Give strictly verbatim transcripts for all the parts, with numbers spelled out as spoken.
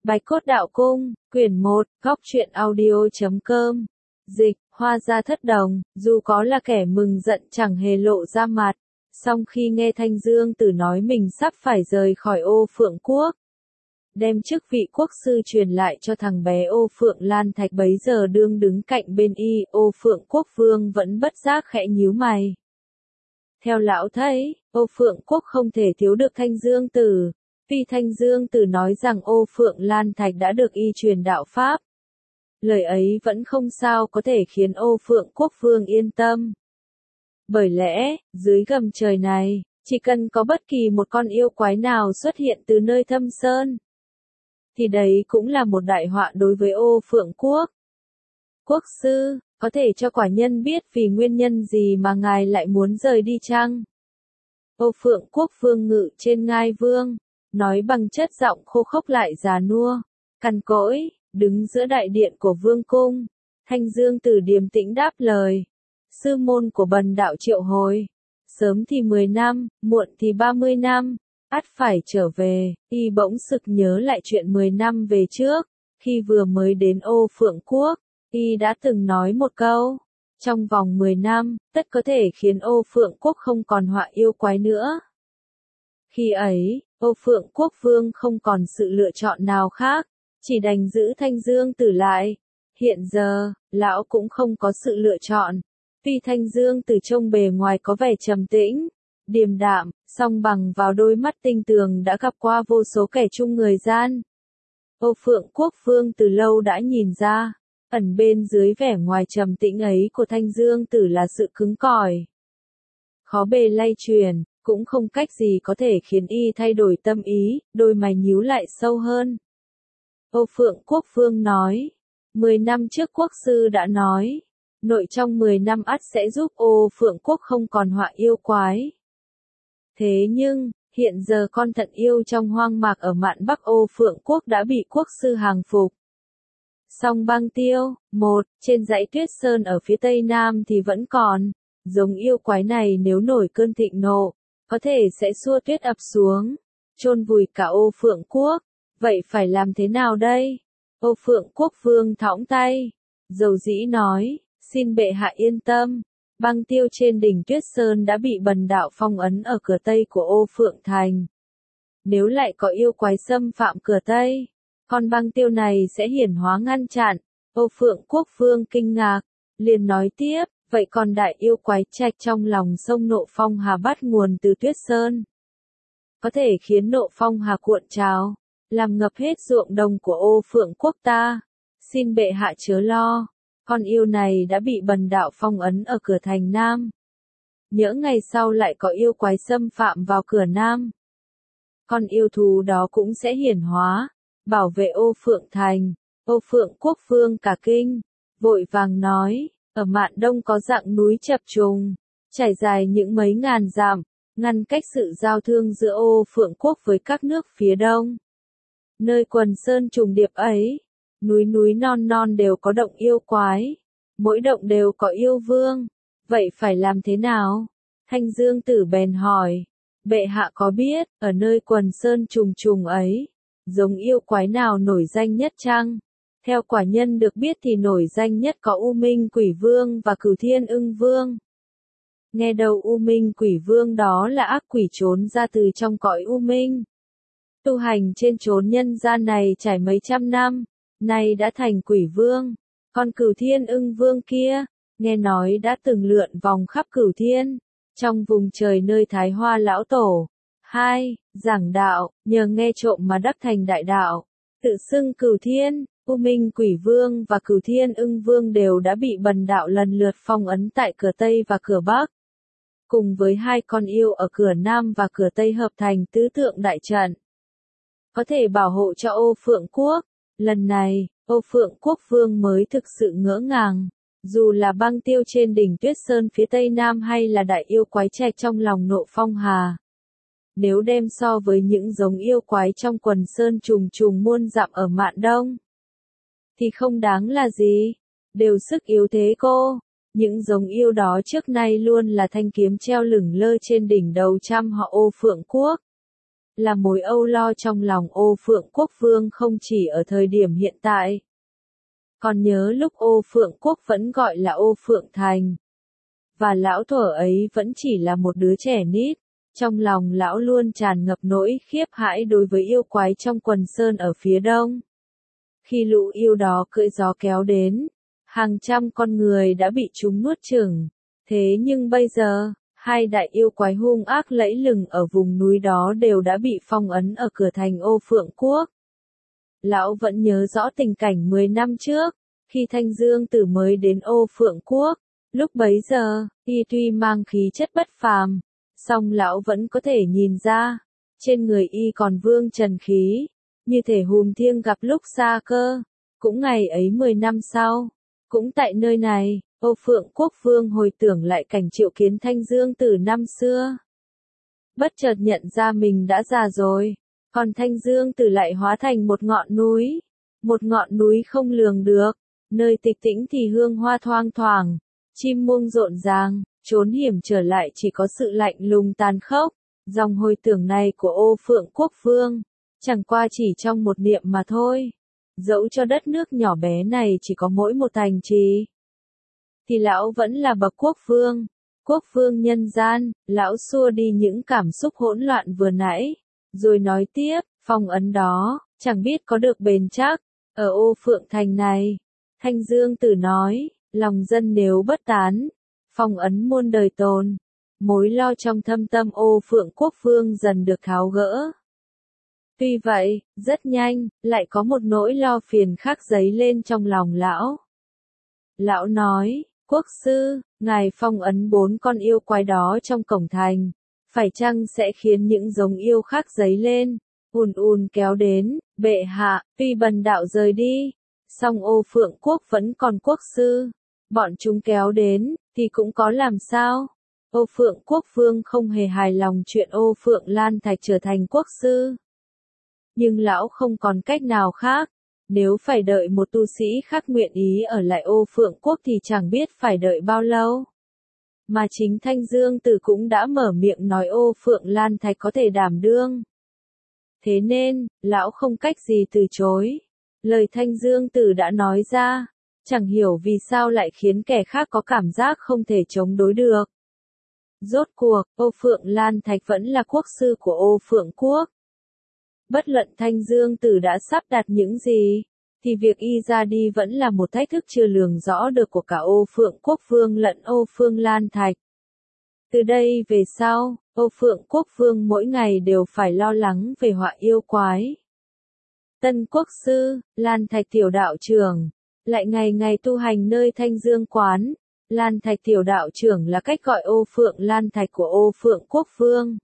Bạch Cốt Đạo Cung, quyển một, góc truyện audio chấm com. Dịch, Hoa Gia Thất Đồng, dù có là kẻ mừng giận chẳng hề lộ ra mặt. Song khi nghe Thanh Dương Tử nói mình sắp phải rời khỏi Ô Phượng Quốc, đem chức vị quốc sư truyền lại cho thằng bé Ô Phượng Lan Thạch bấy giờ đương đứng cạnh bên y, Ô Phượng Quốc Vương vẫn bất giác khẽ nhíu mày. Theo lão thấy, Ô Phượng Quốc không thể thiếu được Thanh Dương Tử. Vì Thanh Dương Tử nói rằng Ô Phượng Lan Thạch đã được y truyền đạo Pháp. Lời ấy vẫn không sao có thể khiến Ô Phượng Quốc Vương yên tâm. Bởi lẽ, dưới gầm trời này, chỉ cần có bất kỳ một con yêu quái nào xuất hiện từ nơi thâm sơn, thì đấy cũng là một đại họa đối với Ô Phượng Quốc. Quốc sư, có thể cho quả nhân biết vì nguyên nhân gì mà ngài lại muốn rời đi chăng? Ô Phượng Quốc Vương ngự trên ngai vương, nói bằng chất giọng khô khốc lại già nua, cằn cỗi, đứng giữa đại điện của vương cung. Thanh Dương Tử điềm tĩnh đáp lời. Sư môn của bần đạo triệu hồi. Sớm thì mười năm, muộn thì ba mươi năm, ắt phải trở về. Y bỗng sực nhớ lại chuyện mười năm về trước, khi vừa mới đến Ô Phượng Quốc, y đã từng nói một câu. Trong vòng mười năm, tất có thể khiến Ô Phượng Quốc không còn họa yêu quái nữa. Khi ấy, Ô Phượng Quốc Vương không còn sự lựa chọn nào khác, chỉ đành giữ Thanh Dương Tử lại. Hiện giờ, lão cũng không có sự lựa chọn, vì Thanh Dương Tử trông bề ngoài có vẻ trầm tĩnh, điềm đạm, song bằng vào đôi mắt tinh tường đã gặp qua vô số kẻ chung người gian. Ô Phượng Quốc Vương từ lâu đã nhìn ra, ẩn bên dưới vẻ ngoài trầm tĩnh ấy của Thanh Dương Tử là sự cứng cỏi, khó bề lay truyền. Cũng không cách gì có thể khiến y thay đổi tâm ý, đôi mày nhíu lại sâu hơn. Ô Phượng Quốc Vương nói, mười năm trước quốc sư đã nói, nội trong mười năm ắt sẽ giúp Ô Phượng Quốc không còn họa yêu quái. Thế nhưng, hiện giờ con thận yêu trong hoang mạc ở mạn Bắc Ô Phượng Quốc đã bị quốc sư hàng phục. Song Băng Tiêu, một, trên dãy Tuyết Sơn ở phía tây nam thì vẫn còn, giống yêu quái này nếu nổi cơn thịnh nộ, có thể sẽ xua tuyết ập xuống, chôn vùi cả Ô Phượng Quốc. Vậy phải làm thế nào đây? Ô Phượng Quốc Vương thõng tay, dầu dĩ nói, xin bệ hạ yên tâm, Băng Tiêu trên đỉnh Tuyết Sơn đã bị bần đạo phong ấn ở cửa tây của Ô Phượng Thành. Nếu lại có yêu quái xâm phạm cửa tây, con Băng Tiêu này sẽ hiển hóa ngăn chặn. Ô Phượng Quốc Vương kinh ngạc, liền nói tiếp, vậy còn đại yêu quái trạch trong lòng sông Nộ Phong Hà bắt nguồn từ Tuyết Sơn, có thể khiến Nộ Phong Hà cuộn trào, làm ngập hết ruộng đồng của Ô Phượng Quốc ta. Xin bệ hạ chớ lo, con yêu này đã bị bần đạo phong ấn ở cửa thành Nam. Nhỡ ngày sau lại có yêu quái xâm phạm vào cửa Nam, con yêu thú đó cũng sẽ hiển hóa, bảo vệ Ô Phượng Thành. Ô Phượng Quốc Vương cả kinh, vội vàng nói, ở mạn đông có dạng núi chập trùng, trải dài những mấy ngàn dặm, ngăn cách sự giao thương giữa Ô Phượng Quốc với các nước phía đông. Nơi quần sơn trùng điệp ấy, núi núi non non đều có động yêu quái, mỗi động đều có yêu vương. Vậy phải làm thế nào? Thanh Dương Tử bèn hỏi, bệ hạ có biết, ở nơi quần sơn trùng trùng ấy, giống yêu quái nào nổi danh nhất chăng? Theo quả nhân được biết thì nổi danh nhất có U Minh Quỷ Vương và Cửu Thiên Ưng Vương. Nghe đầu U Minh Quỷ Vương đó là ác quỷ trốn ra từ trong cõi U Minh, tu hành trên chốn nhân gian này trải mấy trăm năm, nay đã thành quỷ vương. Còn Cửu Thiên Ưng Vương kia, nghe nói đã từng lượn vòng khắp Cửu Thiên, trong vùng trời nơi Thái Hoa Lão Tổ. Hai, giảng đạo, nhờ nghe trộm mà đắc thành đại đạo, tự xưng Cửu Thiên. U Minh Quỷ Vương và Cửu Thiên Ưng Vương đều đã bị bần đạo lần lượt phong ấn tại cửa Tây và cửa Bắc, cùng với hai con yêu ở cửa Nam và cửa Tây hợp thành tứ tượng đại trận, có thể bảo hộ cho Ô Phượng Quốc. Lần này, Ô Phượng Quốc Vương mới thực sự ngỡ ngàng, dù là Băng Tiêu trên đỉnh Tuyết Sơn phía Tây Nam hay là đại yêu quái trạch trong lòng Nộ Phong Hà, nếu đem so với những giống yêu quái trong quần sơn trùng trùng muôn dặm ở mạn đông, thì không đáng là gì, đều sức yếu thế cô. Những giống yêu đó trước nay luôn là thanh kiếm treo lửng lơ trên đỉnh đầu trăm họ Ô Phượng Quốc. là mối âu lo trong lòng Ô Phượng Quốc Vương không chỉ ở thời điểm hiện tại. Còn nhớ lúc Ô Phượng Quốc vẫn gọi là Ô Phượng Thành. Và lão thuở ấy vẫn chỉ là một đứa trẻ nít, trong lòng lão luôn tràn ngập nỗi khiếp hãi đối với yêu quái trong quần sơn ở phía đông. Khi lũ yêu đó cưỡi gió kéo đến, hàng trăm con người đã bị chúng nuốt chửng. Thế nhưng bây giờ, hai đại yêu quái hung ác lẫy lừng ở vùng núi đó đều đã bị phong ấn ở cửa thành Ô Phượng Quốc. Lão vẫn nhớ rõ tình cảnh mười năm trước, khi Thanh Dương Tử mới đến Ô Phượng Quốc. Lúc bấy giờ, y tuy mang khí chất bất phàm, song lão vẫn có thể nhìn ra, trên người y còn vương trần khí, như thể hùm thiêng gặp lúc xa cơ. Cũng ngày ấy mười năm sau, cũng tại nơi này, Ô Phượng Quốc Vương hồi tưởng lại cảnh triệu kiến Thanh Dương Tử năm xưa. Bất chợt nhận ra mình đã già rồi, còn Thanh Dương Tử lại hóa thành một ngọn núi, một ngọn núi không lường được, nơi tịch tĩnh thì hương hoa thoang thoảng, chim muông rộn ràng, trốn hiểm trở lại chỉ có sự lạnh lùng tàn khốc. Dòng hồi tưởng này của Ô Phượng Quốc Vương, chẳng qua chỉ trong một niệm mà thôi. Dẫu cho đất nước nhỏ bé này chỉ có mỗi một thành trì, thì lão vẫn là bậc quốc vương, quốc vương nhân gian. Lão xua đi những cảm xúc hỗn loạn vừa nãy, rồi nói tiếp, phong ấn đó, chẳng biết có được bền chắc, ở Ô Phượng Thành này. Thanh Dương Tử nói, lòng dân nếu bất tán, phong ấn muôn đời tồn. Mối lo trong thâm tâm Ô Phượng Quốc Vương dần được tháo gỡ. Tuy vậy, rất nhanh, lại có một nỗi lo phiền khác dấy lên trong lòng lão. Lão nói, quốc sư, ngài phong ấn bốn con yêu quái đó trong cổng thành, phải chăng sẽ khiến những giống yêu khác dấy lên, ùn ùn kéo đến, bệ hạ, tuy bần đạo rời đi, song Ô Phượng Quốc vẫn còn quốc sư, bọn chúng kéo đến, thì cũng có làm sao? Ô Phượng Quốc Vương không hề hài lòng chuyện Ô Phượng Lan Thạch trở thành quốc sư. Nhưng lão không còn cách nào khác, nếu phải đợi một tu sĩ khác nguyện ý ở lại Ô Phượng Quốc thì chẳng biết phải đợi bao lâu. Mà chính Thanh Dương Tử cũng đã mở miệng nói Ô Phượng Lan Thạch có thể đảm đương. Thế nên, lão không cách gì từ chối. Lời Thanh Dương Tử đã nói ra, chẳng hiểu vì sao lại khiến kẻ khác có cảm giác không thể chống đối được. Rốt cuộc, Ô Phượng Lan Thạch vẫn là quốc sư của Ô Phượng Quốc. Bất luận Thanh Dương Tử đã sắp đặt những gì, thì việc y ra đi vẫn là một thách thức chưa lường rõ được của cả Ô Phượng Quốc Vương lẫn Ô Phượng Lan Thạch. Từ đây về sau, Ô Phượng Quốc Vương mỗi ngày đều phải lo lắng về họa yêu quái. Tân quốc sư, Lan Thạch tiểu đạo trưởng, lại ngày ngày tu hành nơi Thanh Dương quán. Lan Thạch tiểu đạo trưởng là cách gọi Ô Phượng Lan Thạch của Ô Phượng Quốc Vương.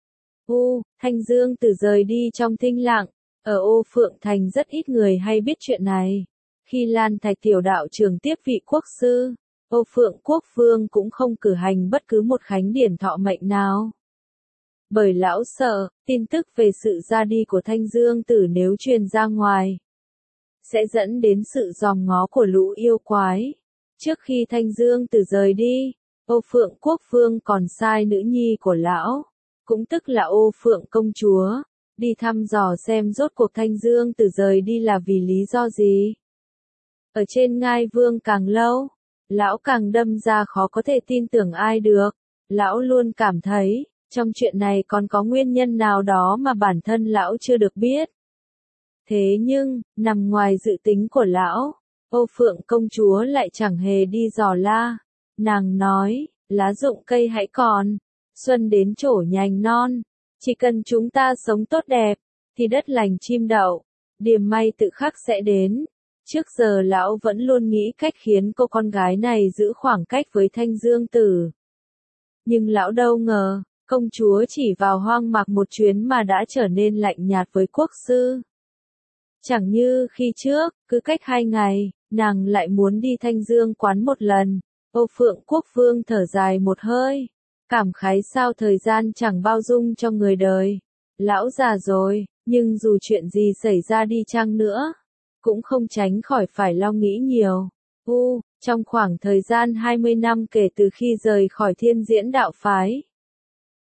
U, Thanh Dương Tử rời đi trong thinh lặng, ở Ô Phượng Thành rất ít người hay biết chuyện này. Khi Lan Thạch tiểu đạo trưởng tiếp vị quốc sư, Ô Phượng Quốc Vương cũng không cử hành bất cứ một khánh điển thọ mệnh nào. Bởi lão sợ, tin tức về sự ra đi của Thanh Dương Tử nếu truyền ra ngoài, sẽ dẫn đến sự dòm ngó của lũ yêu quái. Trước khi Thanh Dương Tử rời đi, Ô Phượng Quốc Vương còn sai nữ nhi của lão, cũng tức là Ô Phượng công chúa, đi thăm dò xem rốt cuộc Thanh Dương Tử rời đi là vì lý do gì. Ở trên ngai vương càng lâu, lão càng đâm ra khó có thể tin tưởng ai được. Lão luôn cảm thấy, trong chuyện này còn có nguyên nhân nào đó mà bản thân lão chưa được biết. Thế nhưng, nằm ngoài dự tính của lão, Ô Phượng công chúa lại chẳng hề đi dò la. Nàng nói, lá rụng cây hãy còn, xuân đến trổ nhành non, chỉ cần chúng ta sống tốt đẹp, thì đất lành chim đậu, điềm may tự khắc sẽ đến. Trước giờ lão vẫn luôn nghĩ cách khiến cô con gái này giữ khoảng cách với Thanh Dương Tử. Nhưng lão đâu ngờ, công chúa chỉ vào hoang mạc một chuyến mà đã trở nên lạnh nhạt với quốc sư. Chẳng như khi trước, cứ cách hai ngày, nàng lại muốn đi Thanh Dương quán một lần. Ô Phượng Quốc Vương thở dài một hơi, cảm khái sao thời gian chẳng bao dung cho người đời. Lão già rồi, nhưng dù chuyện gì xảy ra đi chăng nữa, cũng không tránh khỏi phải lo nghĩ nhiều. U, trong khoảng thời gian hai mươi năm kể từ khi rời khỏi Thiên Diễn đạo phái,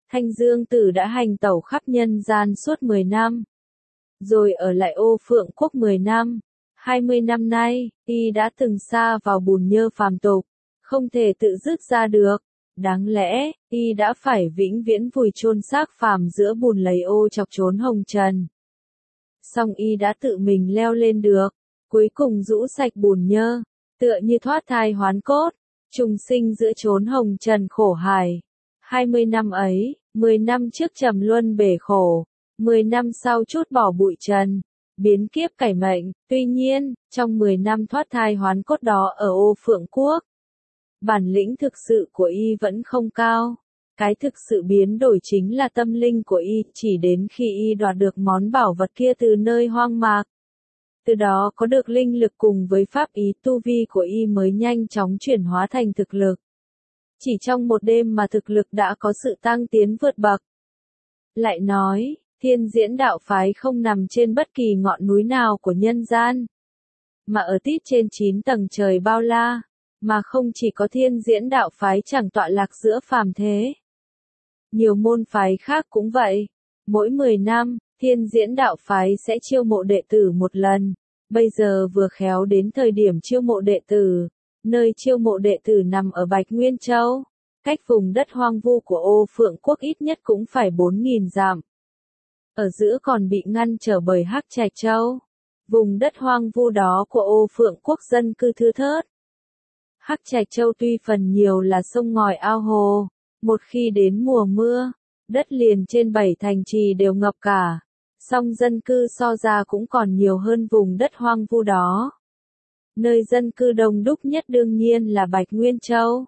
Thanh Dương Tử đã hành tẩu khắp nhân gian suốt mười năm. Rồi ở lại Ô Phượng Quốc mười năm. hai mươi năm nay, y đã từng sa vào bùn nhơ phàm tục, không thể tự dứt ra được. Đáng lẽ, y đã phải vĩnh viễn vùi chôn xác phàm giữa bùn lầy ô chọc trốn hồng trần. Song y đã tự mình leo lên được, cuối cùng rũ sạch bùn nhơ, tựa như thoát thai hoán cốt, trùng sinh giữa chốn hồng trần khổ hải. hai mươi năm ấy, mười năm trước trầm luân bể khổ, mười năm sau chút bỏ bụi trần, biến kiếp cải mệnh. Tuy nhiên, trong mười năm thoát thai hoán cốt đó ở Ô Phượng Quốc, bản lĩnh thực sự của y vẫn không cao. Cái thực sự biến đổi chính là tâm linh của y, chỉ đến khi y đoạt được món bảo vật kia từ nơi hoang mạc. Từ đó có được linh lực cùng với pháp ý, tu vi của y mới nhanh chóng chuyển hóa thành thực lực. Chỉ trong một đêm mà thực lực đã có sự tăng tiến vượt bậc. Lại nói, Thiên Diễn đạo phái không nằm trên bất kỳ ngọn núi nào của nhân gian, mà ở tít trên chín tầng trời bao la, mà không chỉ có Thiên Diễn đạo phái chẳng tọa lạc giữa phàm thế. Nhiều môn phái khác cũng vậy. Mỗi mười năm, Thiên Diễn đạo phái sẽ chiêu mộ đệ tử một lần. Bây giờ vừa khéo đến thời điểm chiêu mộ đệ tử. Nơi chiêu mộ đệ tử nằm ở Bạch Nguyên Châu. Cách vùng đất hoang vu của Ô Phượng Quốc ít nhất cũng phải bốn nghìn dặm. Ở giữa còn bị ngăn trở bởi Hắc Trạch Châu. Vùng đất hoang vu đó của Ô Phượng Quốc dân cư thưa thớt. Hắc Trạch Châu tuy phần nhiều là sông ngòi ao hồ, một khi đến mùa mưa, đất liền trên bảy thành trì đều ngập cả, song dân cư so ra cũng còn nhiều hơn vùng đất hoang vu đó. Nơi dân cư đông đúc nhất đương nhiên là Bạch Nguyên Châu.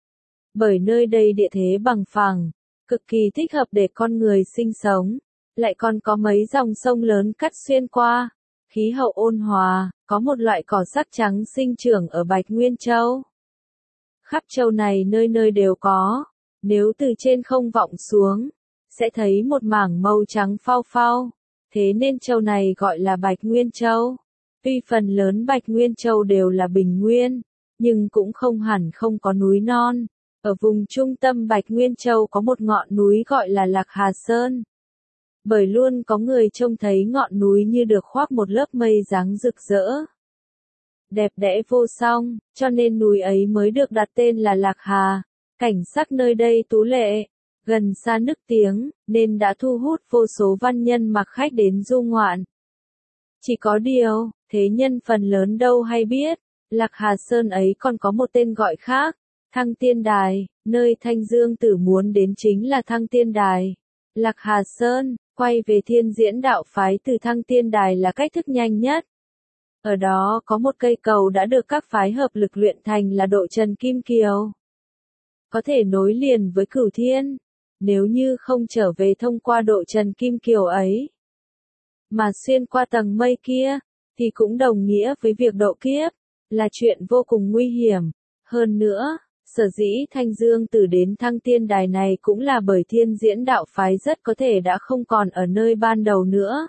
Bởi nơi đây địa thế bằng phẳng, cực kỳ thích hợp để con người sinh sống, lại còn có mấy dòng sông lớn cắt xuyên qua, khí hậu ôn hòa, có một loại cỏ sắc trắng sinh trưởng ở Bạch Nguyên Châu. Khắp châu này nơi nơi đều có, nếu từ trên không vọng xuống, sẽ thấy một mảng màu trắng phau phau, thế nên châu này gọi là Bạch Nguyên Châu. Tuy phần lớn Bạch Nguyên Châu đều là bình nguyên, nhưng cũng không hẳn không có núi non. Ở vùng trung tâm Bạch Nguyên Châu có một ngọn núi gọi là Lạc Hà Sơn. Bởi luôn có người trông thấy ngọn núi như được khoác một lớp mây dáng rực rỡ, đẹp đẽ vô song, cho nên núi ấy mới được đặt tên là Lạc Hà. Cảnh sắc nơi đây tú lệ, gần xa nức tiếng, nên đã thu hút vô số văn nhân mặc khách đến du ngoạn. Chỉ có điều, thế nhân phần lớn đâu hay biết, Lạc Hà Sơn ấy còn có một tên gọi khác, Thăng Tiên Đài. Nơi Thanh Dương Tử muốn đến chính là Thăng Tiên Đài. Lạc Hà Sơn, quay về Thiên Diễn đạo phái từ Thăng Tiên Đài là cách thức nhanh nhất. Ở đó có một cây cầu đã được các phái hợp lực luyện thành là Độ Trần Kim Kiều, có thể nối liền với Cửu Thiên. Nếu như không trở về thông qua Độ Trần Kim Kiều ấy, mà xuyên qua tầng mây kia, thì cũng đồng nghĩa với việc độ kiếp, là chuyện vô cùng nguy hiểm. Hơn nữa, sở dĩ Thanh Dương Tử đến Thăng Tiên Đài này cũng là bởi Thiên Diễn đạo phái rất có thể đã không còn ở nơi ban đầu nữa.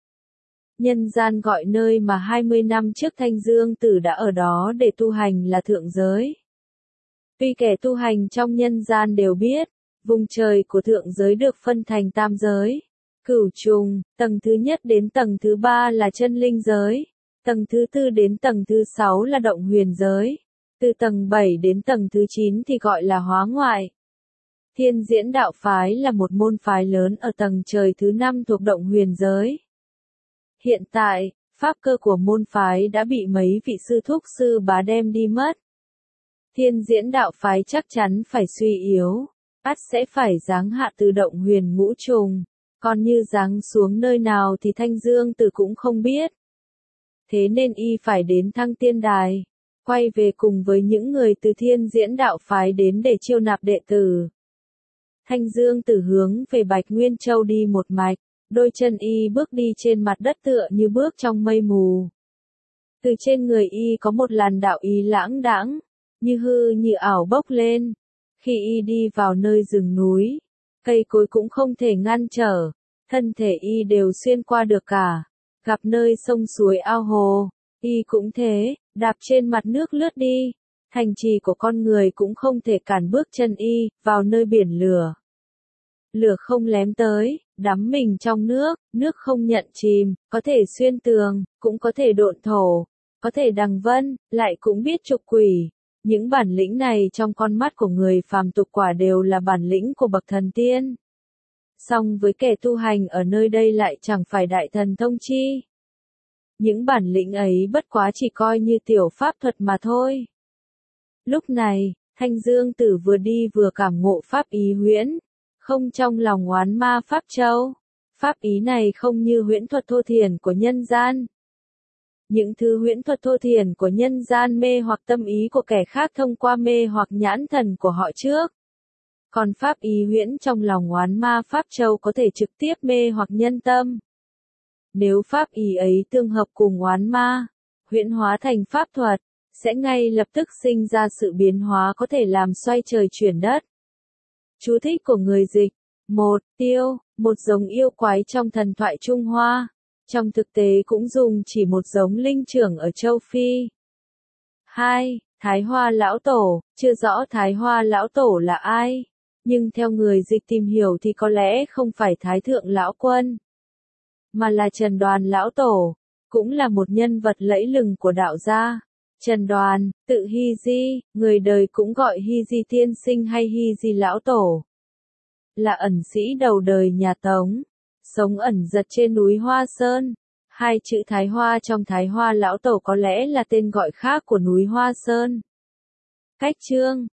Nhân gian gọi nơi mà hai mươi năm trước Thanh Dương Tử đã ở đó để tu hành là thượng giới. Tuy kẻ tu hành trong nhân gian đều biết, vùng trời của thượng giới được phân thành tam giới, cửu trùng, tầng thứ nhất đến tầng thứ ba là chân linh giới, tầng thứ tư đến tầng thứ sáu là động huyền giới, từ tầng bảy đến tầng thứ chín thì gọi là hóa ngoại. Thiên Diễn đạo phái là một môn phái lớn ở tầng trời thứ năm thuộc động huyền giới. Hiện tại, pháp cơ của môn phái đã bị mấy vị sư thúc sư bá đem đi mất. Thiên Diễn đạo phái chắc chắn phải suy yếu, ắt sẽ phải giáng hạ từ động huyền ngũ trùng, còn như giáng xuống nơi nào thì Thanh Dương Tử cũng không biết. Thế nên y phải đến Thăng Tiên Đài, quay về cùng với những người từ Thiên Diễn đạo phái đến để chiêu nạp đệ tử. Thanh Dương Tử hướng về Bạch Nguyên Châu đi một mạch, đôi chân y bước đi trên mặt đất tựa như bước trong mây mù. Từ trên người y có một làn đạo ý lãng đãng, như hư như ảo bốc lên. Khi y đi vào nơi rừng núi, cây cối cũng không thể ngăn trở, thân thể y đều xuyên qua được cả. Gặp nơi sông suối ao hồ, y cũng thế, đạp trên mặt nước lướt đi. Thành trì của con người cũng không thể cản bước chân y vào nơi biển lửa. lửa không lém tới, đắm mình trong nước, nước không nhận chìm, có thể xuyên tường, cũng có thể độn thổ, có thể đằng vân, lại cũng biết trục quỷ. Những bản lĩnh này trong con mắt của người phàm tục quả đều là bản lĩnh của bậc thần tiên. Song với kẻ tu hành ở nơi đây lại chẳng phải đại thần thông chi. Những bản lĩnh ấy bất quá chỉ coi như tiểu pháp thuật mà thôi. Lúc này, Thanh Dương Tử vừa đi vừa cảm ngộ pháp ý huyễn, không trong lòng oán ma pháp châu. Pháp ý này không như huyễn thuật thô thiển của nhân gian. Những thứ huyễn thuật thô thiển của nhân gian mê hoặc tâm ý của kẻ khác thông qua mê hoặc nhãn thần của họ trước. Còn pháp ý huyễn trong lòng oán ma pháp châu có thể trực tiếp mê hoặc nhân tâm. Nếu pháp ý ấy tương hợp cùng oán ma, huyễn hóa thành pháp thuật, sẽ ngay lập tức sinh ra sự biến hóa có thể làm xoay trời chuyển đất. Chú thích của người dịch. một. Tiêu, một giống yêu quái trong thần thoại Trung Hoa. Trong thực tế cũng dùng chỉ một giống linh trưởng ở châu Phi. hai. Thái Hoa Lão Tổ, chưa rõ Thái Hoa Lão Tổ là ai, nhưng theo người dịch tìm hiểu thì có lẽ không phải Thái Thượng Lão Quân, mà là Trần Đoàn Lão Tổ, cũng là một nhân vật lẫy lừng của đạo gia. Trần Đoàn, tự Hy Di, người đời cũng gọi Hy Di Tiên Sinh hay Hy Di Lão Tổ, là ẩn sĩ đầu đời nhà Tống, sống ẩn giật trên núi Hoa Sơn. Hai chữ Thái Hoa trong Thái Hoa Lão Tổ có lẽ là tên gọi khác của núi Hoa Sơn. Cách chương